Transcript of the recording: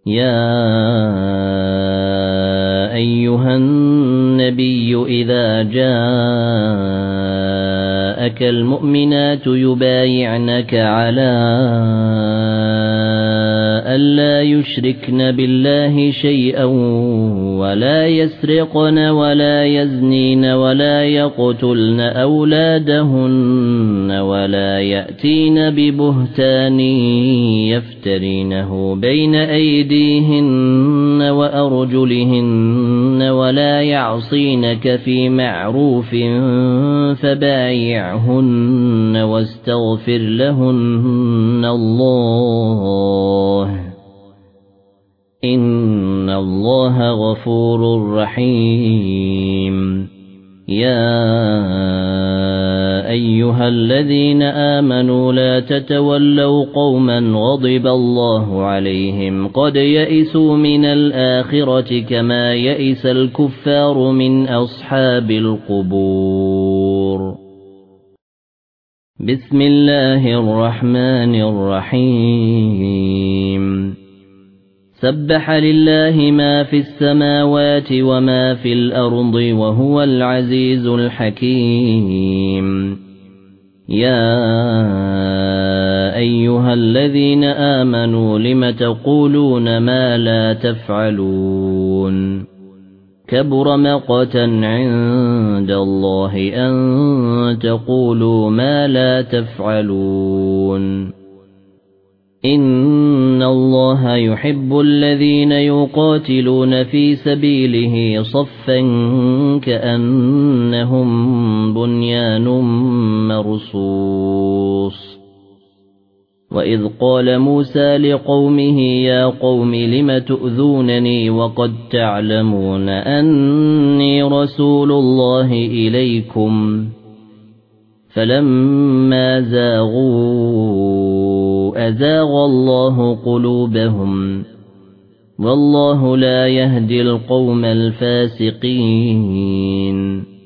يا أيها النبي إذا جاءك المؤمنات يبايعنك على ألا يشركن بالله شيئا ولا يسرقن ولا يزنين ولا يقتلن أولادهن ولا يأتين ببهتان يفترينه بين أيديهن وأرجلهن ولا يعصينك في معروف فبايعهن واستغفر لهن الله إن الله غفور رحيم. يا أيها الذين آمنوا لا تتولوا قوما غضب الله عليهم قد يئسوا من الآخرة كما يئس الكفار من أصحاب القبور. بسم الله الرحمن الرحيم. سبح لله ما في السماوات وما في الأرض وهو العزيز الحكيم. يا أيها الذين آمنوا لم تقولون ما لا تفعلون كبر مقتا عند الله أن تقولوا ما لا تفعلون إن الله يحب الذين يقاتلون في سبيله صفا كأنهم بنيان مرصوص. وإذ قال موسى لقومه يا قوم لم تؤذونني وقد تعلمون أني رسول الله إليكم فلما زاغوا أزاغ الله قلوبهم والله لا يهدي القوم الفاسقين.